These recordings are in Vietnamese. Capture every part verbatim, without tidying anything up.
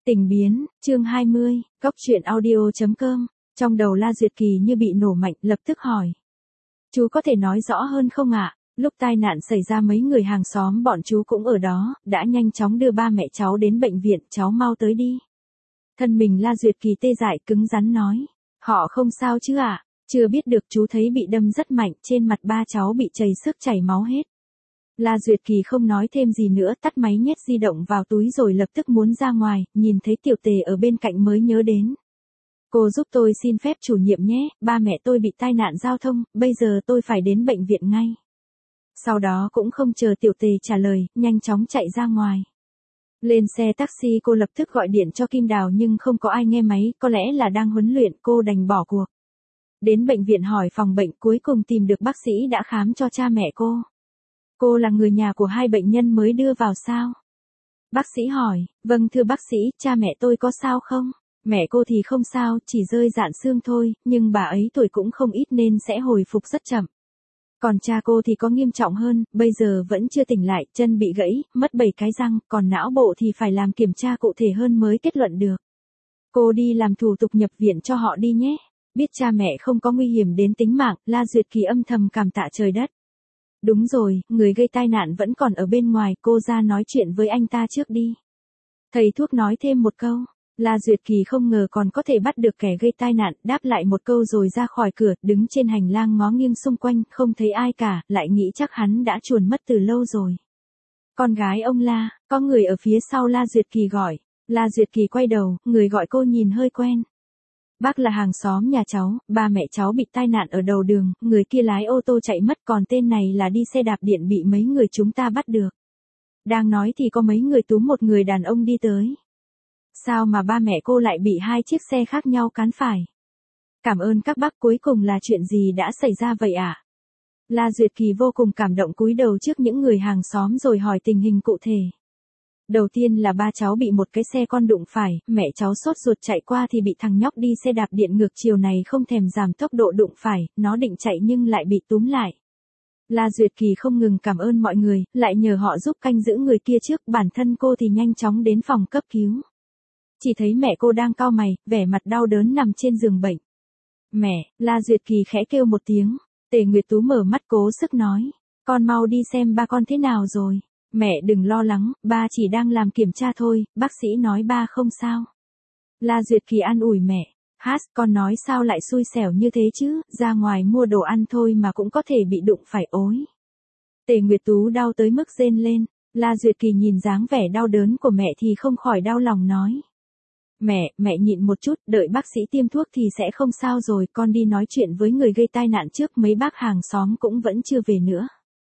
Tình biến, chương hai mươi, Cóc truyện audio chấm com. Trong đầu La Duyệt Kỳ như bị nổ mạnh, lập tức hỏi. Chú có thể nói rõ hơn không ạ? Lúc tai nạn xảy ra mấy người hàng xóm bọn chú cũng ở đó, đã nhanh chóng đưa ba mẹ cháu đến bệnh viện, cháu mau tới đi. Thân mình La Duyệt Kỳ tê dại cứng rắn nói. Họ không sao chứ ạ? Chưa biết được, chú thấy bị đâm rất mạnh, trên mặt ba cháu bị chảy xước chảy máu hết. La Duyệt Kỳ không nói thêm gì nữa, tắt máy nhét di động vào túi rồi lập tức muốn ra ngoài, nhìn thấy Tiểu Tề ở bên cạnh mới nhớ đến. Cô giúp tôi xin phép chủ nhiệm nhé, ba mẹ tôi bị tai nạn giao thông, bây giờ tôi phải đến bệnh viện ngay. Sau đó cũng không chờ Tiểu Tề trả lời, nhanh chóng chạy ra ngoài. Lên xe taxi cô lập tức gọi điện cho Kim Đào nhưng không có ai nghe máy, có lẽ là đang huấn luyện, cô đành bỏ cuộc. Đến bệnh viện hỏi phòng bệnh, cuối cùng tìm được bác sĩ đã khám cho cha mẹ cô. Cô là người nhà của hai bệnh nhân mới đưa vào sao? Bác sĩ hỏi, vâng thưa bác sĩ, cha mẹ tôi có sao không? Mẹ cô thì không sao, chỉ rơi rạn xương thôi, nhưng bà ấy tuổi cũng không ít nên sẽ hồi phục rất chậm. Còn cha cô thì có nghiêm trọng hơn, bây giờ vẫn chưa tỉnh lại, chân bị gãy, mất bảy cái răng, còn não bộ thì phải làm kiểm tra cụ thể hơn mới kết luận được. Cô đi làm thủ tục nhập viện cho họ đi nhé. Biết cha mẹ không có nguy hiểm đến tính mạng, La Duyệt Kỳ âm thầm cảm tạ trời đất. Đúng rồi, người gây tai nạn vẫn còn ở bên ngoài, cô ra nói chuyện với anh ta trước đi. Thầy thuốc nói thêm một câu, La Duyệt Kỳ không ngờ còn có thể bắt được kẻ gây tai nạn, đáp lại một câu rồi ra khỏi cửa, đứng trên hành lang ngó nghiêng xung quanh, không thấy ai cả, lại nghĩ chắc hắn đã chuồn mất từ lâu rồi. Con gái ông La, có người ở phía sau La Duyệt Kỳ gọi. La Duyệt Kỳ quay đầu, người gọi cô nhìn hơi quen. Bác là hàng xóm nhà cháu, ba mẹ cháu bị tai nạn ở đầu đường, người kia lái ô tô chạy mất, còn tên này là đi xe đạp điện bị mấy người chúng ta bắt được. Đang nói thì có mấy người túm một người đàn ông đi tới. Sao mà ba mẹ cô lại bị hai chiếc xe khác nhau cán phải? Cảm ơn các bác, cuối cùng là chuyện gì đã xảy ra vậy ạ? À? La Duyệt Kỳ vô cùng cảm động cúi đầu trước những người hàng xóm rồi hỏi tình hình cụ thể. Đầu tiên là ba cháu bị một cái xe con đụng phải, mẹ cháu sốt ruột chạy qua thì bị thằng nhóc đi xe đạp điện ngược chiều này không thèm giảm tốc độ đụng phải, nó định chạy nhưng lại bị túm lại. La Duyệt Kỳ không ngừng cảm ơn mọi người, lại nhờ họ giúp canh giữ người kia trước, bản thân cô thì nhanh chóng đến phòng cấp cứu. Chỉ thấy mẹ cô đang cau mày, vẻ mặt đau đớn nằm trên giường bệnh. Mẹ, La Duyệt Kỳ khẽ kêu một tiếng, Tề Nguyệt Tú mở mắt cố sức nói, con mau đi xem ba con thế nào rồi. Mẹ đừng lo lắng, ba chỉ đang làm kiểm tra thôi, bác sĩ nói ba không sao. La Duyệt Kỳ an ủi mẹ, hát, con nói sao lại xui xẻo như thế chứ, ra ngoài mua đồ ăn thôi mà cũng có thể bị đụng phải ối. Tề Nguyệt Tú đau tới mức rên lên, La Duyệt Kỳ nhìn dáng vẻ đau đớn của mẹ thì không khỏi đau lòng nói. Mẹ, mẹ nhịn một chút, đợi bác sĩ tiêm thuốc thì sẽ không sao rồi, con đi nói chuyện với người gây tai nạn trước, mấy bác hàng xóm cũng vẫn chưa về nữa.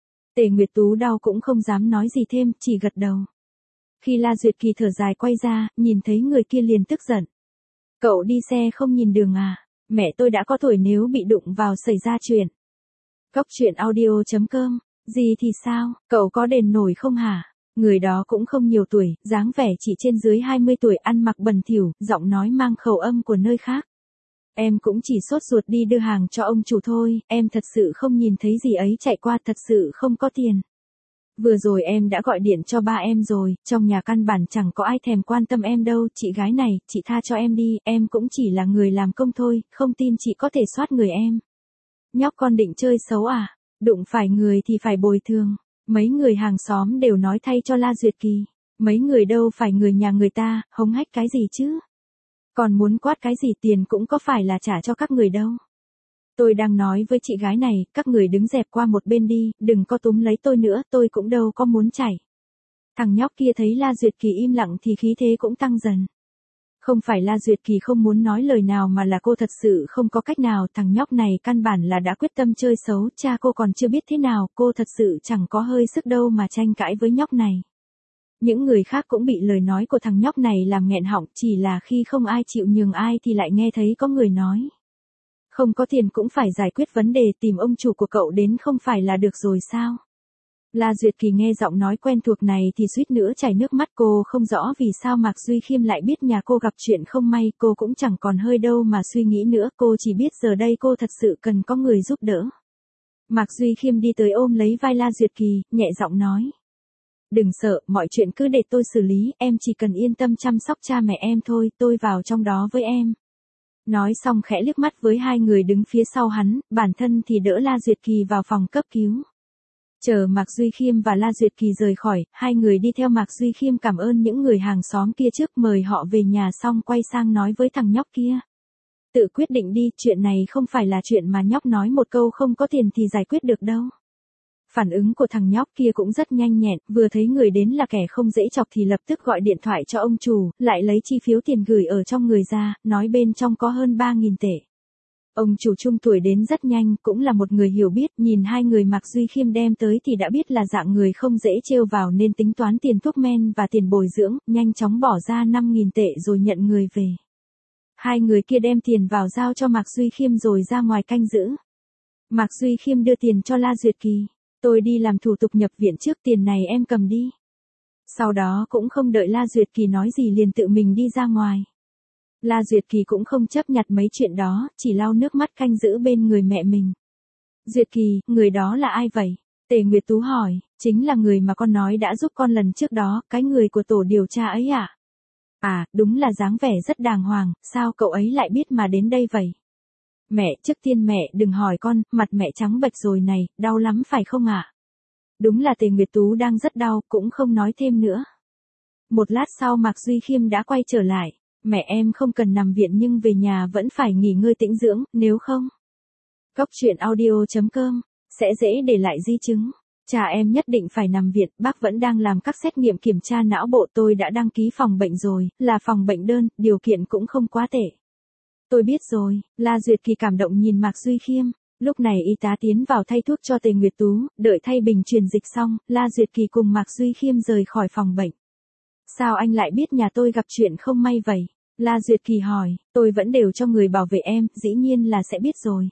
Tề Nguyệt Tú đau cũng không dám nói gì thêm, chỉ gật đầu. Khi La Duyệt Kỳ thở dài quay ra, nhìn thấy người kia liền tức giận. Cậu đi xe không nhìn đường à? Mẹ tôi đã có tuổi, nếu bị đụng vào xảy ra chuyện. Cóc truyện audio chấm com. Gì thì sao, cậu có đền nổi không hả? Người đó cũng không nhiều tuổi, dáng vẻ chỉ trên dưới hai mươi tuổi, ăn mặc bẩn thỉu, giọng nói mang khẩu âm của nơi khác. Em cũng chỉ sốt ruột đi đưa hàng cho ông chủ thôi, em thật sự không nhìn thấy gì ấy chạy qua, thật sự không có tiền. Vừa rồi em đã gọi điện cho ba em rồi, trong nhà căn bản chẳng có ai thèm quan tâm em đâu, chị gái này, chị tha cho em đi, em cũng chỉ là người làm công thôi, không tin chị có thể soát người em. Nhóc con định chơi xấu à? Đụng phải người thì phải bồi thường. Mấy người hàng xóm đều nói thay cho La Duyệt Kỳ. Mấy người đâu phải người nhà người ta, hống hách cái gì chứ? Còn muốn quát cái gì, tiền cũng có phải là trả cho các người đâu. Tôi đang nói với chị gái này, các người đứng dẹp qua một bên đi, đừng có túm lấy tôi nữa, tôi cũng đâu có muốn chảy. Thằng nhóc kia thấy La Duyệt Kỳ im lặng thì khí thế cũng tăng dần. Không phải La Duyệt Kỳ không muốn nói lời nào mà là cô thật sự không có cách nào, thằng nhóc này căn bản là đã quyết tâm chơi xấu, cha cô còn chưa biết thế nào, cô thật sự chẳng có hơi sức đâu mà tranh cãi với nhóc này. Những người khác cũng bị lời nói của thằng nhóc này làm nghẹn họng, chỉ là khi không ai chịu nhường ai thì lại nghe thấy có người nói. Không có tiền cũng phải giải quyết vấn đề, tìm ông chủ của cậu đến không phải là được rồi sao? La Duyệt Kỳ nghe giọng nói quen thuộc này thì suýt nữa chảy nước mắt, cô không rõ vì sao Mạc Duy Khiêm lại biết nhà cô gặp chuyện không may, cô cũng chẳng còn hơi đâu mà suy nghĩ nữa, cô chỉ biết giờ đây cô thật sự cần có người giúp đỡ. Mạc Duy Khiêm đi tới ôm lấy vai La Duyệt Kỳ, nhẹ giọng nói. Đừng sợ, mọi chuyện cứ để tôi xử lý, em chỉ cần yên tâm chăm sóc cha mẹ em thôi, tôi vào trong đó với em. Nói xong khẽ liếc mắt với hai người đứng phía sau hắn, bản thân thì đỡ La Duyệt Kỳ vào phòng cấp cứu. Chờ Mạc Duy Khiêm và La Duyệt Kỳ rời khỏi, hai người đi theo Mạc Duy Khiêm cảm ơn những người hàng xóm kia trước, mời họ về nhà xong quay sang nói với thằng nhóc kia. Tự quyết định đi, chuyện này không phải là chuyện mà nhóc nói một câu không có tiền thì giải quyết được đâu. Phản ứng của thằng nhóc kia cũng rất nhanh nhẹn, vừa thấy người đến là kẻ không dễ chọc thì lập tức gọi điện thoại cho ông chủ, lại lấy chi phiếu tiền gửi ở trong người ra, nói bên trong có hơn ba nghìn tệ. Ông chủ trung tuổi đến rất nhanh, cũng là một người hiểu biết, nhìn hai người Mạc Duy Khiêm đem tới thì đã biết là dạng người không dễ trêu vào nên tính toán tiền thuốc men và tiền bồi dưỡng, nhanh chóng bỏ ra năm nghìn tệ rồi nhận người về. Hai người kia đem tiền vào giao cho Mạc Duy Khiêm rồi ra ngoài canh giữ. Mạc Duy Khiêm đưa tiền cho La Duyệt Kỳ. Tôi đi làm thủ tục nhập viện trước, tiền này em cầm đi. Sau đó cũng không đợi La Duyệt Kỳ nói gì liền tự mình đi ra ngoài. La Duyệt Kỳ cũng không chấp nhặt mấy chuyện đó, chỉ lau nước mắt canh giữ bên người mẹ mình. Duyệt Kỳ, người đó là ai vậy? Tề Nguyệt Tú hỏi, chính là người mà con nói đã giúp con lần trước đó, cái người của tổ điều tra ấy à? À, đúng là dáng vẻ rất đàng hoàng, sao cậu ấy lại biết mà đến đây vậy? Mẹ, trước tiên mẹ đừng hỏi con, mặt mẹ trắng bệch rồi này, đau lắm phải không ạ? À? Đúng là Tề Nguyệt Tú đang rất đau, cũng không nói thêm nữa. Một lát sau Mạc Duy Khiêm đã quay trở lại. Mẹ em không cần nằm viện nhưng về nhà vẫn phải nghỉ ngơi tĩnh dưỡng, nếu không. Cóc truyện audio chấm com, sẽ dễ để lại di chứng. Cha em nhất định phải nằm viện, bác vẫn đang làm các xét nghiệm kiểm tra não bộ, tôi đã đăng ký phòng bệnh rồi, là phòng bệnh đơn, điều kiện cũng không quá tệ. Tôi biết rồi, La Duyệt Kỳ cảm động nhìn Mạc Duy Khiêm. Lúc này y tá tiến vào thay thuốc cho Tề Nguyệt Tú, đợi thay bình truyền dịch xong, La Duyệt Kỳ cùng Mạc Duy Khiêm rời khỏi phòng bệnh. Sao anh lại biết nhà tôi gặp chuyện không may vậy? La Duyệt Kỳ hỏi, tôi vẫn đều cho người bảo vệ em, dĩ nhiên là sẽ biết rồi.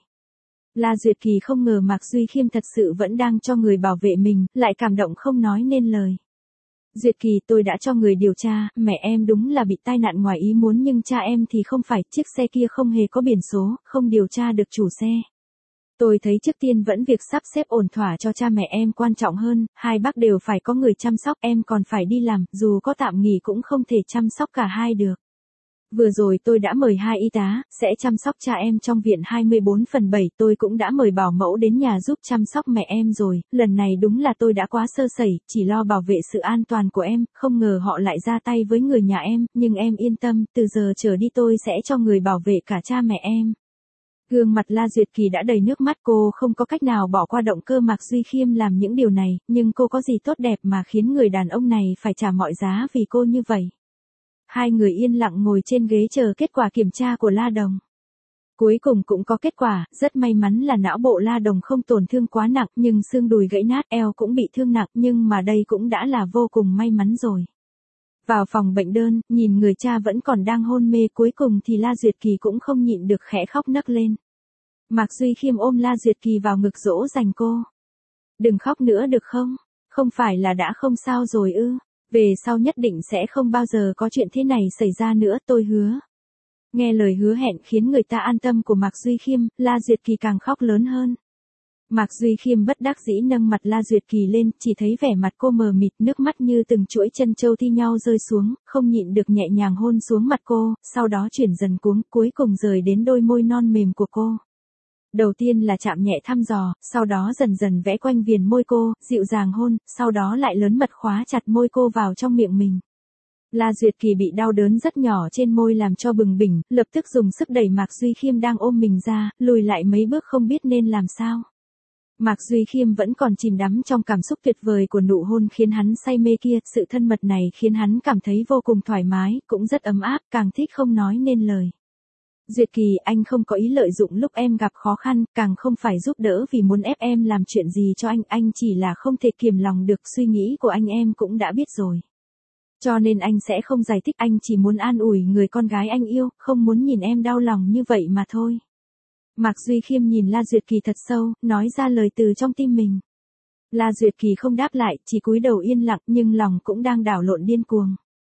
La Duyệt Kỳ không ngờ Mạc Duy Khiêm thật sự vẫn đang cho người bảo vệ mình, lại cảm động không nói nên lời. Duyệt Kỳ, tôi đã cho người điều tra, mẹ em đúng là bị tai nạn ngoài ý muốn nhưng cha em thì không phải, chiếc xe kia không hề có biển số, không điều tra được chủ xe. Tôi thấy trước tiên vẫn việc sắp xếp ổn thỏa cho cha mẹ em quan trọng hơn, hai bác đều phải có người chăm sóc, em còn phải đi làm, dù có tạm nghỉ cũng không thể chăm sóc cả hai được. Vừa rồi tôi đã mời hai y tá, sẽ chăm sóc cha em trong viện hai mươi bốn phần bảy, tôi cũng đã mời bảo mẫu đến nhà giúp chăm sóc mẹ em rồi, lần này đúng là tôi đã quá sơ sẩy, chỉ lo bảo vệ sự an toàn của em, không ngờ họ lại ra tay với người nhà em, nhưng em yên tâm, từ giờ trở đi tôi sẽ cho người bảo vệ cả cha mẹ em. Gương mặt La Duyệt Kỳ đã đầy nước mắt, cô không có cách nào bỏ qua động cơ Mạc Duy Khiêm làm những điều này, nhưng cô có gì tốt đẹp mà khiến người đàn ông này phải trả mọi giá vì cô như vậy. Hai người yên lặng ngồi trên ghế chờ kết quả kiểm tra của La Đồng. Cuối cùng cũng có kết quả, rất may mắn là não bộ La Đồng không tổn thương quá nặng nhưng xương đùi gãy nát, eo cũng bị thương nặng nhưng mà đây cũng đã là vô cùng may mắn rồi. Vào phòng bệnh đơn, nhìn người cha vẫn còn đang hôn mê, cuối cùng thì La Duyệt Kỳ cũng không nhịn được khẽ khóc nấc lên. Mạc Duy Khiêm ôm La Duyệt Kỳ vào ngực dỗ dành cô. Đừng khóc nữa được không? Không phải là đã không sao rồi ư? Về sau nhất định sẽ không bao giờ có chuyện thế này xảy ra nữa, tôi hứa. Nghe lời hứa hẹn khiến người ta an tâm của Mạc Duy Khiêm, La Duyệt Kỳ càng khóc lớn hơn. Mạc Duy Khiêm bất đắc dĩ nâng mặt La Duyệt Kỳ lên, chỉ thấy vẻ mặt cô mờ mịt, nước mắt như từng chuỗi chân châu thi nhau rơi xuống, không nhịn được nhẹ nhàng hôn xuống mặt cô, sau đó chuyển dần cuống, cuối cùng rời đến đôi môi non mềm của cô. Đầu tiên là chạm nhẹ thăm dò, sau đó dần dần vẽ quanh viền môi cô, dịu dàng hôn, sau đó lại lớn mật khóa chặt môi cô vào trong miệng mình. La Duyệt Kỳ bị đau đớn rất nhỏ trên môi làm cho bừng bỉnh, lập tức dùng sức đẩy Mạc Duy Khiêm đang ôm mình ra, lùi lại mấy bước không biết nên làm sao. Mạc Duy Khiêm vẫn còn chìm đắm trong cảm xúc tuyệt vời của nụ hôn khiến hắn say mê kia, sự thân mật này khiến hắn cảm thấy vô cùng thoải mái, cũng rất ấm áp, càng thích không nói nên lời. Duyệt Kỳ, anh không có ý lợi dụng lúc em gặp khó khăn, càng không phải giúp đỡ vì muốn ép em làm chuyện gì cho anh, anh chỉ là không thể kiềm lòng được, suy nghĩ của anh em cũng đã biết rồi. Cho nên anh sẽ không giải thích, anh chỉ muốn an ủi người con gái anh yêu, không muốn nhìn em đau lòng như vậy mà thôi. Mạc Duy Khiêm nhìn La Duyệt Kỳ thật sâu, nói ra lời từ trong tim mình. La Duyệt Kỳ không đáp lại, chỉ cúi đầu yên lặng nhưng lòng cũng đang đảo lộn điên cuồng.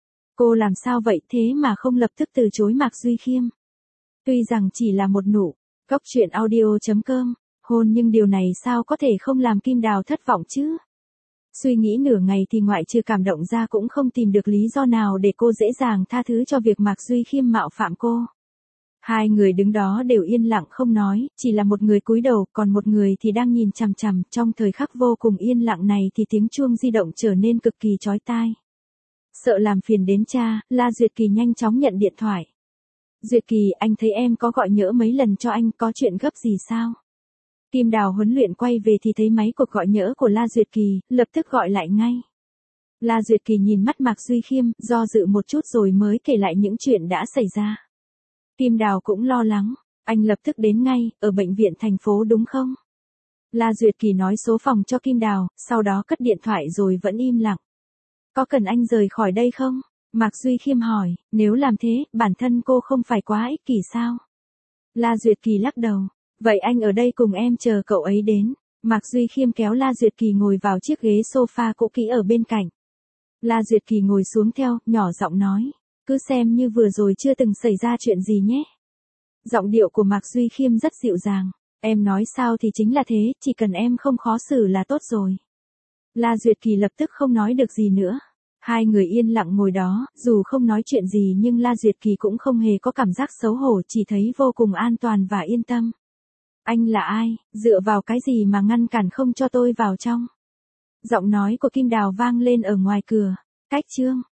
Cô làm sao vậy thế mà không lập tức từ chối Mạc Duy Khiêm. Tuy rằng chỉ là một nụ, cóc truyện audio chấm com, hôn nhưng điều này sao có thể không làm Kim Đào thất vọng chứ. Suy nghĩ nửa ngày thì ngoại trừ cảm động ra cũng không tìm được lý do nào để cô dễ dàng tha thứ cho việc Mạc Duy Khiêm mạo phạm cô. Hai người đứng đó đều yên lặng không nói, chỉ là một người cúi đầu, còn một người thì đang nhìn chằm chằm. Trong thời khắc vô cùng yên lặng này thì tiếng chuông di động trở nên cực kỳ chói tai. Sợ làm phiền đến cha, La Duyệt Kỳ nhanh chóng nhận điện thoại. Duyệt Kỳ, anh thấy em có gọi nhỡ mấy lần cho anh, có chuyện gấp gì sao? Kim Đào huấn luyện quay về thì thấy máy cuộc gọi nhỡ của La Duyệt Kỳ, lập tức gọi lại ngay. La Duyệt Kỳ nhìn mắt Mạc Duy Khiêm, do dự một chút rồi mới kể lại những chuyện đã xảy ra. Kim Đào cũng lo lắng, anh lập tức đến ngay, ở bệnh viện thành phố đúng không? La Duyệt Kỳ nói số phòng cho Kim Đào, sau đó cất điện thoại rồi vẫn im lặng. Có cần anh rời khỏi đây không? Mạc Duy Khiêm hỏi, nếu làm thế, bản thân cô không phải quá ích kỷ sao? La Duyệt Kỳ lắc đầu, vậy anh ở đây cùng em chờ cậu ấy đến. Mạc Duy Khiêm kéo La Duyệt Kỳ ngồi vào chiếc ghế sofa cũ kỹ ở bên cạnh. La Duyệt Kỳ ngồi xuống theo, nhỏ giọng nói, cứ xem như vừa rồi chưa từng xảy ra chuyện gì nhé. Giọng điệu của Mạc Duy Khiêm rất dịu dàng, em nói sao thì chính là thế, chỉ cần em không khó xử là tốt rồi. La Duyệt Kỳ lập tức không nói được gì nữa. Hai người yên lặng ngồi đó, dù không nói chuyện gì nhưng La Duyệt Kỳ cũng không hề có cảm giác xấu hổ, chỉ thấy vô cùng an toàn và yên tâm. Anh là ai, dựa vào cái gì mà ngăn cản không cho tôi vào trong? Giọng nói của Kim Đào vang lên ở ngoài cửa. Cách chương